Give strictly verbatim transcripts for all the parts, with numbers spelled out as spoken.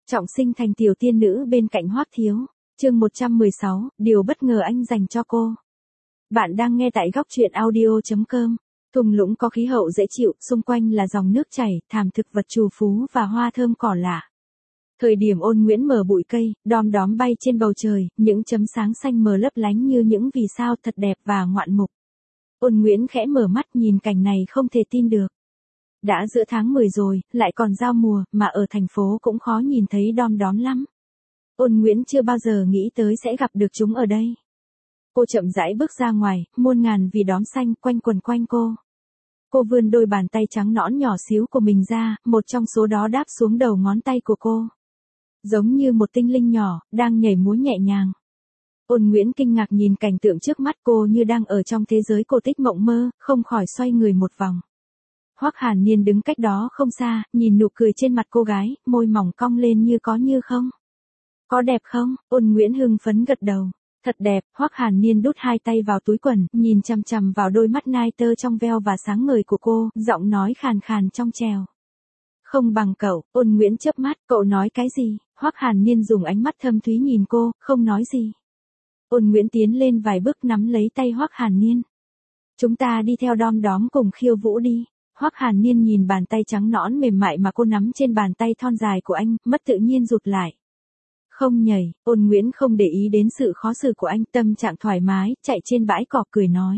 Trọng sinh thành tiểu tiên nữ bên cạnh Hoắc Thiếu. Chương một trăm mười sáu, điều bất ngờ anh dành cho cô. Bạn đang nghe tại góc truyện audio chấm com. Thung lũng có khí hậu dễ chịu, xung quanh là dòng nước chảy, thảm thực vật trù phú và hoa thơm cỏ lạ. Thời điểm Ôn Nguyễn mở bụi cây, đom đóm bay trên bầu trời, những chấm sáng xanh mờ lấp lánh như những vì sao thật đẹp và ngoạn mục. Ôn Nguyễn khẽ mở mắt nhìn cảnh này không thể tin được. Đã giữa tháng mười rồi, lại còn giao mùa, mà ở thành phố cũng khó nhìn thấy đom đóm lắm. Ôn Nguyễn chưa bao giờ nghĩ tới sẽ gặp được chúng ở đây. Cô chậm rãi bước ra ngoài, muôn ngàn vì đóm xanh quanh quần quanh cô. Cô vươn đôi bàn tay trắng nõn nhỏ xíu của mình ra, một trong số đó đáp xuống đầu ngón tay của cô. Giống như một tinh linh nhỏ, đang nhảy múa nhẹ nhàng. Ôn Nguyễn kinh ngạc nhìn cảnh tượng trước mắt cô như đang ở trong thế giới cổ tích mộng mơ, không khỏi xoay người một vòng. Hoắc Hàn Niên đứng cách đó không xa, nhìn nụ cười trên mặt cô gái, môi mỏng cong lên như có như không. Có đẹp không? Ôn Nguyễn hưng phấn gật đầu. Thật đẹp. Hoắc Hàn Niên đút hai tay vào túi quần, nhìn chằm chằm vào đôi mắt nai tơ trong veo và sáng ngời của cô, giọng nói khàn khàn trong trèo. Không bằng cậu. Ôn Nguyễn chớp mắt, cậu nói cái gì? Hoắc Hàn Niên dùng ánh mắt thâm thúy nhìn cô, không nói gì. Ôn Nguyễn tiến lên vài bước nắm lấy tay Hoắc Hàn Niên. Chúng ta đi theo đom đóm cùng khiêu vũ đi. Hoắc Hàn Niên nhìn bàn tay trắng nõn mềm mại mà cô nắm trên bàn tay thon dài của anh, mất tự nhiên rụt lại. Không nhảy. Ôn Nguyễn không để ý đến sự khó xử của anh, tâm trạng thoải mái, chạy trên bãi cỏ cười nói.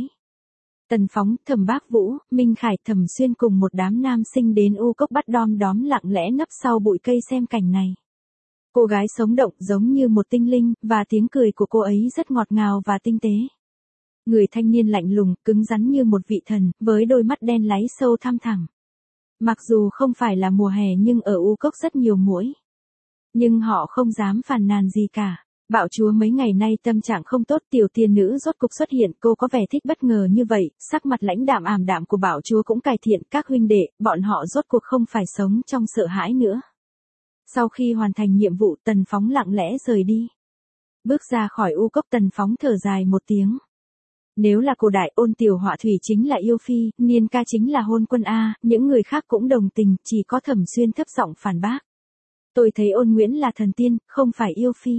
Tần Phóng, Thẩm Bác Vũ, Minh Khải, Thẩm Xuyên cùng một đám nam sinh đến U Cốc bắt đom đóm lặng lẽ nấp sau bụi cây xem cảnh này. Cô gái sống động giống như một tinh linh, và tiếng cười của cô ấy rất ngọt ngào và tinh tế. Người thanh niên lạnh lùng, cứng rắn như một vị thần, với đôi mắt đen láy sâu thăm thẳm. Mặc dù không phải là mùa hè nhưng ở U Cốc rất nhiều muỗi. Nhưng họ không dám phàn nàn gì cả. Bạo chúa mấy ngày nay tâm trạng không tốt, tiểu tiên nữ rốt cục xuất hiện, cô có vẻ thích bất ngờ như vậy, sắc mặt lãnh đạm ảm đạm của bạo chúa cũng cải thiện, các huynh đệ, bọn họ rốt cuộc không phải sống trong sợ hãi nữa. Sau khi hoàn thành nhiệm vụ, Tần Phóng lặng lẽ rời đi. Bước ra khỏi U Cốc, Tần Phóng thở dài một tiếng. Nếu là cổ đại, Ôn Tiểu Họa Thủy chính là yêu phi, Niên Ca chính là hôn quân A, những người khác cũng đồng tình, chỉ có Thẩm Xuyên thấp giọng phản bác. Tôi thấy Ôn Nguyễn là thần tiên, không phải yêu phi.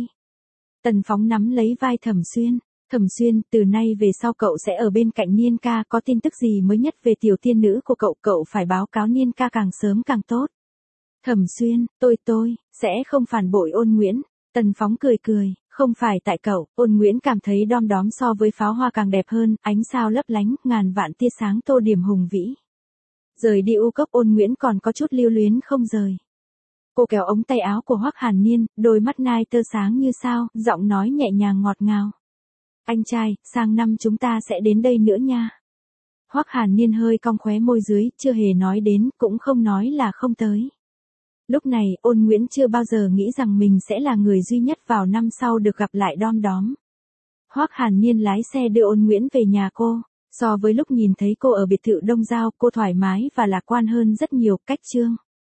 Tần Phóng nắm lấy vai Thẩm Xuyên. Thẩm Xuyên, từ nay về sau cậu sẽ ở bên cạnh Niên Ca, có tin tức gì mới nhất về tiểu tiên nữ của cậu, cậu phải báo cáo Niên Ca càng sớm càng tốt. Thẩm Xuyên, tôi tôi, sẽ không phản bội Ôn Nguyễn. Tần Phóng cười cười, không phải tại cậu. Ôn Nguyễn cảm thấy đom đóm so với pháo hoa càng đẹp hơn, ánh sao lấp lánh, ngàn vạn tia sáng tô điểm hùng vĩ. Rời đi U Cốc, Ôn Nguyễn còn có chút lưu luyến không rời. Cô kéo ống tay áo của Hoắc Hàn Niên, đôi mắt nai tơ sáng như sao, giọng nói nhẹ nhàng ngọt ngào. Anh trai, sang năm chúng ta sẽ đến đây nữa nha. Hoắc Hàn Niên hơi cong khóe môi dưới, chưa hề nói đến, cũng không nói là không tới. Lúc này, Ôn Nguyễn chưa bao giờ nghĩ rằng mình sẽ là người duy nhất vào năm sau được gặp lại đom đóm. Hoắc Hàn Niên lái xe đưa Ôn Nguyễn về nhà cô. So với lúc nhìn thấy cô ở biệt thự Đông Giao, cô thoải mái và lạc quan hơn rất nhiều. Cách chương